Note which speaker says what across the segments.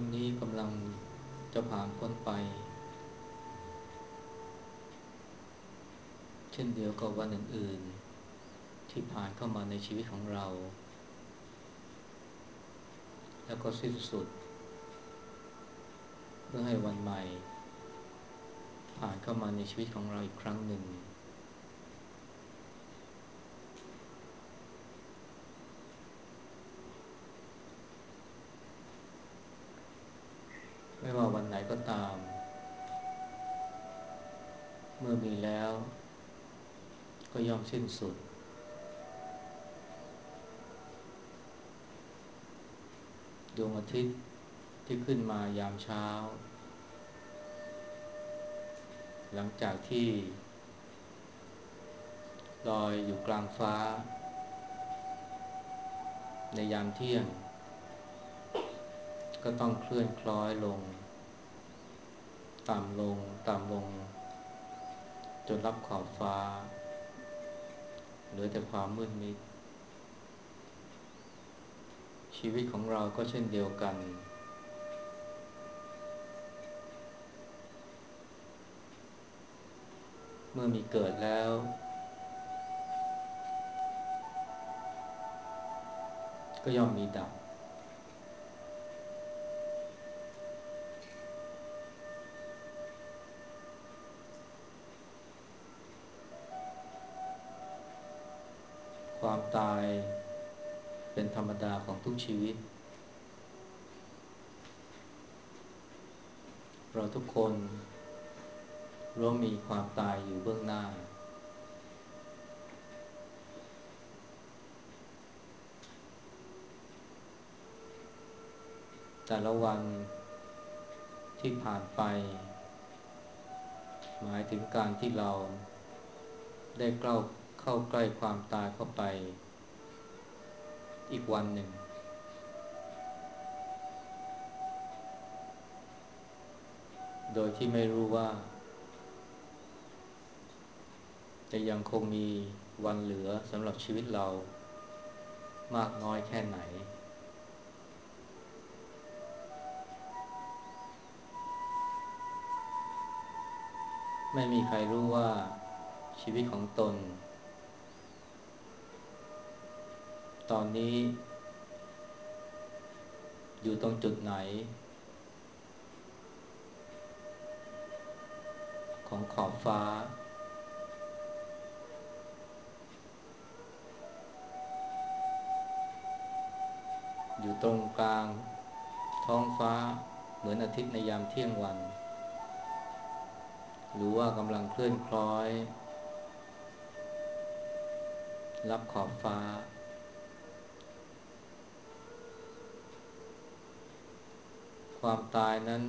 Speaker 1: วันนี้กำลังจะผ่านพ้นไปเช่นเดียวกับวันอื่นๆที่ผ่านเข้ามาในชีวิตของเราแล้วก็สิ้นสุดเพื่อให้วันใหม่ผ่านเข้ามาในชีวิตของเราอีกครั้งหนึ่งไม่ว่าวันไหนก็ตามเมื่อมีแล้วก็ย่อมสิ้นสุดดวงอาทิตย์ที่ขึ้นมายามเช้าหลังจากที่ลอยอยู่กลางฟ้าในยามเที่ยงก็ต้องเคลื่อนคล้อยลงต่ำลงต่ำลงจนรับขอบฟ้าเหลือแต่ความมืดมิดชีวิตของเราก็เช่นเดียวกันเมื่อมีเกิดแล้วก็ย่อมมีดับความตายเป็นธรรมดาของทุกชีวิตเราทุกคนล้วนมีความตายอยู่เบื้องหน้าแต่ละวันที่ผ่านไปหมายถึงการที่เราได้เข้าใกล้ความตายเข้าไปอีกวันหนึ่งโดยที่ไม่รู้ว่าจะยังคงมีวันเหลือสำหรับชีวิตเรามากน้อยแค่ไหนไม่มีใครรู้ว่าชีวิตของตนตอนนี้อยู่ตรงจุดไหนของขอบฟ้าอยู่ตรงกลางท้องฟ้าเหมือนอาทิตย์ในยามเที่ยงวันหรือว่ากำลังเคลื่อนคล้อยรับขอบฟ้าความตายนั้น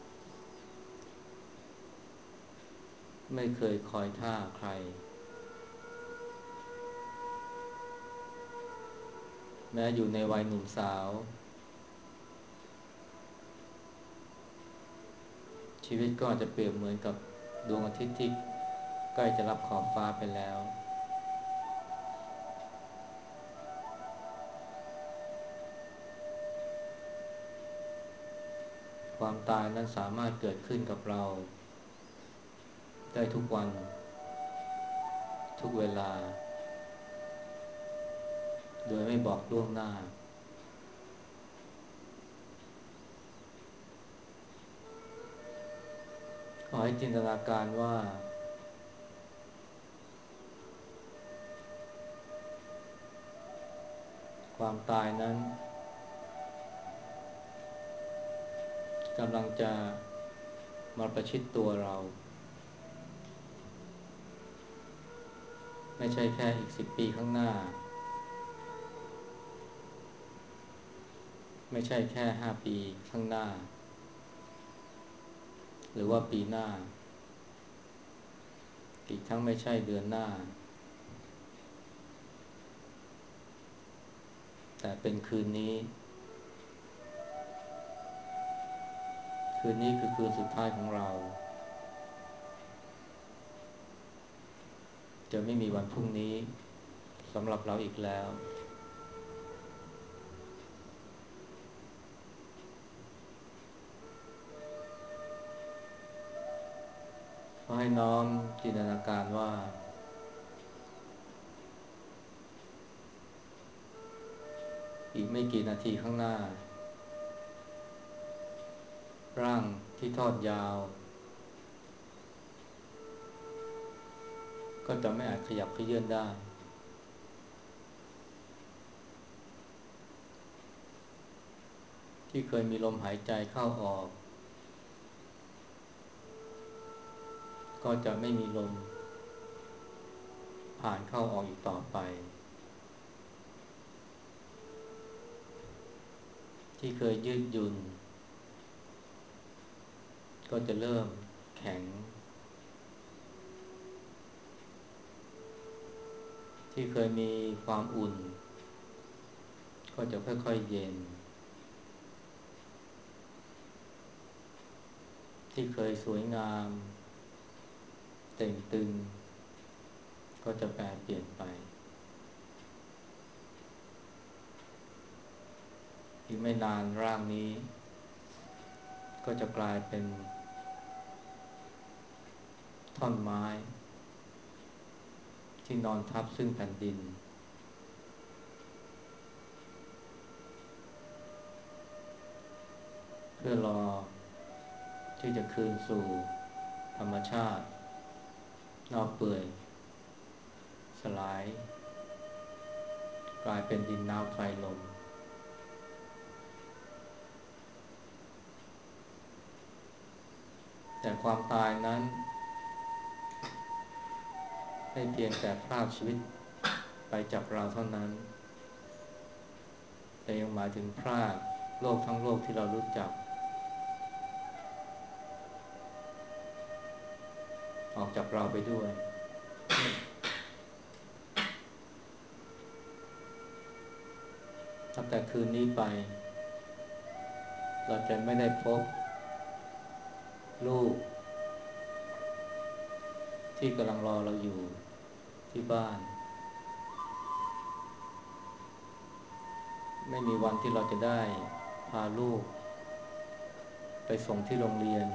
Speaker 1: ไม่เคยคอยท่าใครแม้อยู่ในวัยหนุ่มสาวชีวิตก็อาจจะเปรียบเหมือนกับดวงอาทิตย์ที่ใกล้จะรับขอบฟ้าไปแล้วความตายนั้นสามารถเกิดขึ้นกับเราได้ทุกวันทุกเวลาโดยไม่บอกล่วงหน้าขอให้จินตนาการว่าความตายนั้นกำลังจะมาประชิดตัวเราไม่ใช่แค่อีก10 ปีข้างหน้าไม่ใช่แค่5 ปีข้างหน้าหรือว่าปีหน้าอีกทั้งไม่ใช่เดือนหน้าแต่เป็นคืนนี้คืนนี้คือคืนสุดท้ายของเราจะไม่มีวันพรุ่งนี้สำหรับเราอีกแล้วน้อมจินตนาการว่าอีกไม่กี่นาทีข้างหน้าร่างที่ทอดยาวก็จะไม่อาจขยับเขยื้อนได้ที่เคยมีลมหายใจเข้าออกก็จะไม่มีลมผ่านเข้าออกอีกต่อไปที่เคยยืดหยุ่นก็จะเริ่มแข็งที่เคยมีความอุ่นก็จะค่อยๆเย็นที่เคยสวยงามเต่งตึงก็จะแปรเปลี่ยนไปอีกไม่นานร่างนี้ก็จะกลายเป็นท่อนไม้ที่นอนทับซึ่งแผ่นดินเพื่อรอที่จะคืนสู่ธรรมชาติเน่าเปื่อยสลายกลายเป็นดินน้ำไฟลมแต่ความตายนั้นไม่เพียงแต่พรากชีวิตไปจากเราเท่านั้นแต่ยังหมายถึงพรากโลกทั้งโลกที่เรารู้จักออกจากเราไปด้วยตั้งแต่คืนนี้ไปเราจะไม่ได้พบลูกที่กำลังรอเราอยู่ที่บ้านไม่มีวันที่เราจะได้พาลูกไปส่งที่โรงเรียน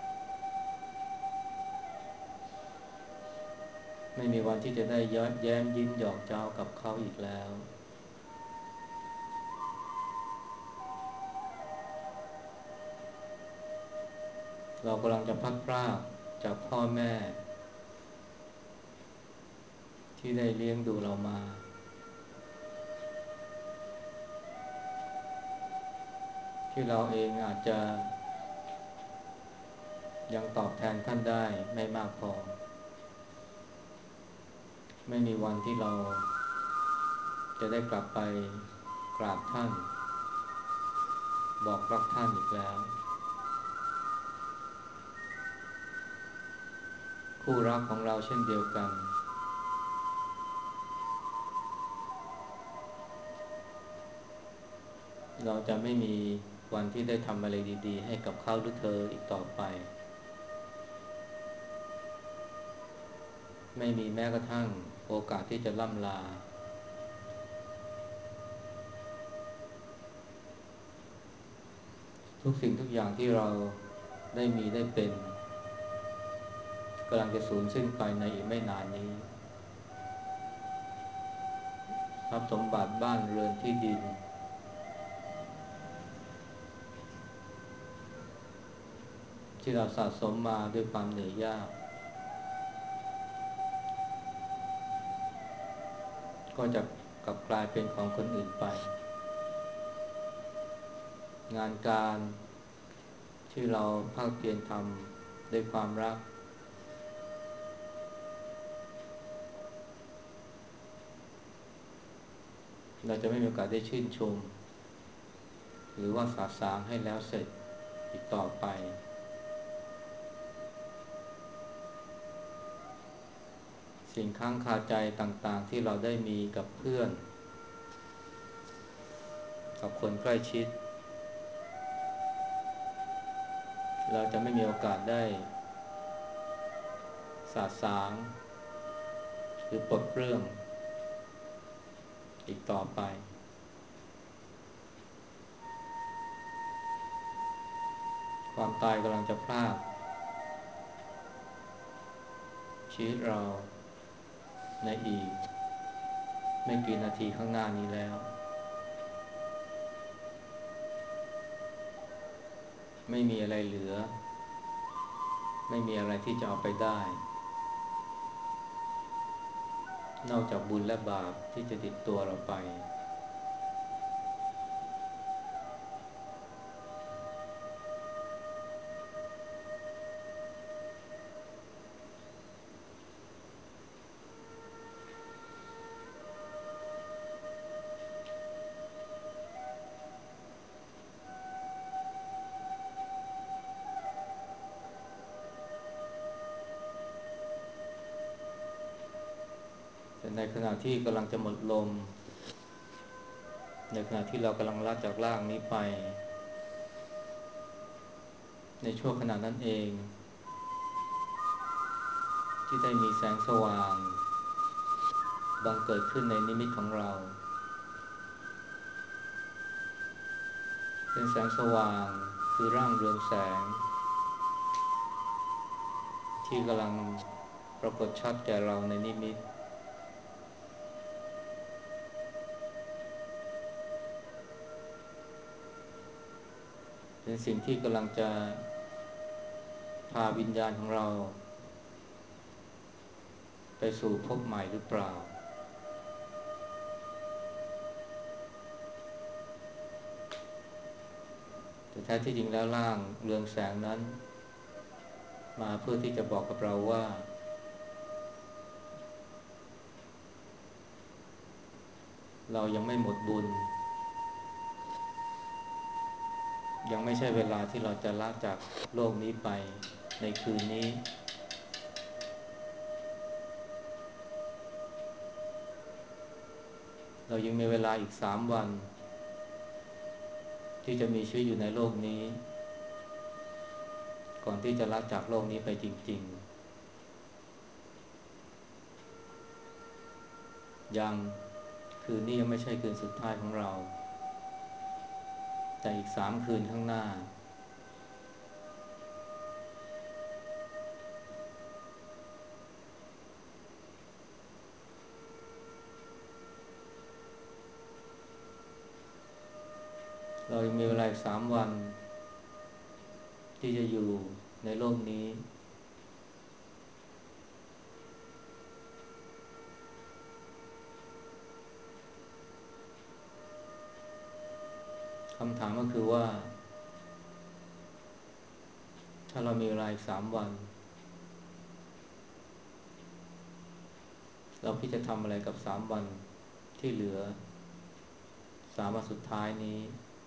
Speaker 1: ไม่มีวันที่จะได้ย้อนแย้มยิ้มหยอกเจ้ากับเขาอีกแล้วเรากำลังจะพลัดพรากจากพ่อแม่ที่ได้เลี้ยงดูเรามาที่เราเองอาจจะยังตอบแทนท่านได้ไม่มากพอไม่มีวันที่เราจะได้กลับไปกราบท่านบอกรักท่านอีกแล้วคู่รักของเราเช่นเดียวกันเราจะไม่มีวันที่ได้ทำอะไรดีๆให้กับเขาหรือเธออีกต่อไปไม่มีแม้กระทั่งโอกาสที่จะล่ำลาทุกสิ่งทุกอย่างที่เราได้มีได้เป็นกำลังจะสูญสิ้นไปในอีกไม่นานนี้ทรัพย์สมบัติบ้านเรือนที่ดินที่เราสะสมมาด้วยความเหนื่อยยากก็จะกลับกลายเป็นของคนอื่นไปงานการที่เราภาคเพียรทำด้วยความรักเราจะไม่มีโอกาสได้ชื่นชมหรือว่าสาสางให้แล้วเสร็จอีกต่อไปสิ่งค้างคาใจต่างๆที่เราได้มีกับเพื่อนกับคนใกล้ชิดเราจะไม่มีโอกาสได้สาสางหรือปลดเปลื้องอีกต่อไปความตายกำลังจะพรากชีวิตเราในอีกไม่กี่นาทีข้างหน้านี้แล้วไม่มีอะไรเหลือไม่มีอะไรที่จะเอาไปได้นอกจากบุญและบาปที่จะติดตัวเราไปแต่ในขณะที่กำลังจะหมดลมในขณะที่เรากำลังละจากร่างนี้ไปในช่วงขณะนั้นเองที่ได้มีแสงสว่างบังเกิดขึ้นในนิมิตของเราเป็นแสงสว่างคือร่างเรืองแสงที่กำลังปรากฏชัดแก่เราในนิมิตเป็นสิ่งที่กำลังจะพาวิญญาณของเราไปสู่ภพใหม่หรือเปล่าแต่แท้ที่จริงแล้วร่างเรืองแสงนั้นมาเพื่อที่จะบอกกับเราว่าเรายังไม่หมดบุญยังไม่ใช่เวลาที่เราจะละจากโลกนี้ไปในคืนนี้เรายังมีเวลาอีก3 วันที่จะมีชีวิตอยู่ในโลกนี้ก่อนที่จะละจากโลกนี้ไปจริงๆยังคืนนี้ยังไม่ใช่คืนสุดท้ายของเราแต่อีก3 คืนข้างหน้าเรายังมีเวลาอีก3 วันที่จะอยู่ในโลกนี้คำถามก็คือว่าถ้าเรามีเวลาอีก3 วันเราคิดจะทำอะไรกับ3 วันที่เหลือ3 วันสุดท้ายนี้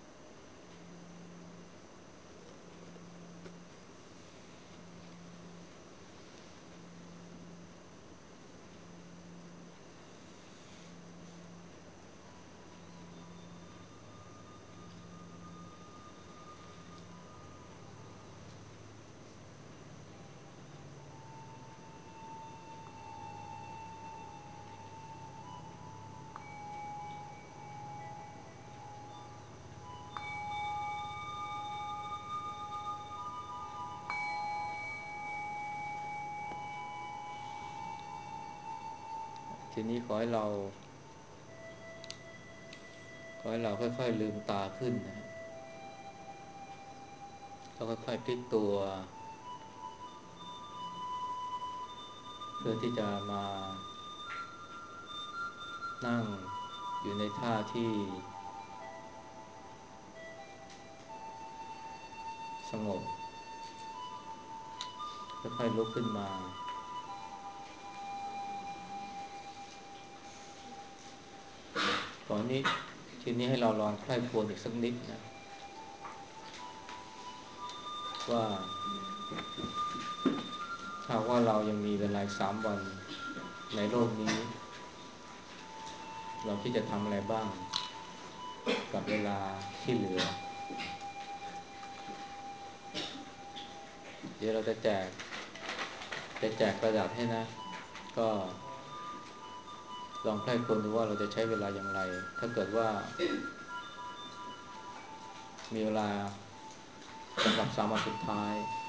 Speaker 1: ทีนี้ขอให้เราค่อยๆลืมตาขึ้นนะแล้วค่อยๆพลิกตัวเพื่อที่จะมานั่งอยู่ในท่าที่สงบค่อยๆลุกขึ้นมาก่อนนี้ทีนี้ให้เราลองใคร่ครวญอีกสักนิดนะว่าถ้าว่าเรายังมีเวลา3 วันในโลกนี้เราคิดจะทำอะไรบ้างกับเวลาที่เหลือเดี๋ยวเราจะแจกกระดาษให้นะก็ลองใคร่ครวญดูว่าเราจะใช้เวลาอย่างไรถ้าเกิดว่ามีเวลาสำหรับ3 วันสุดท้าย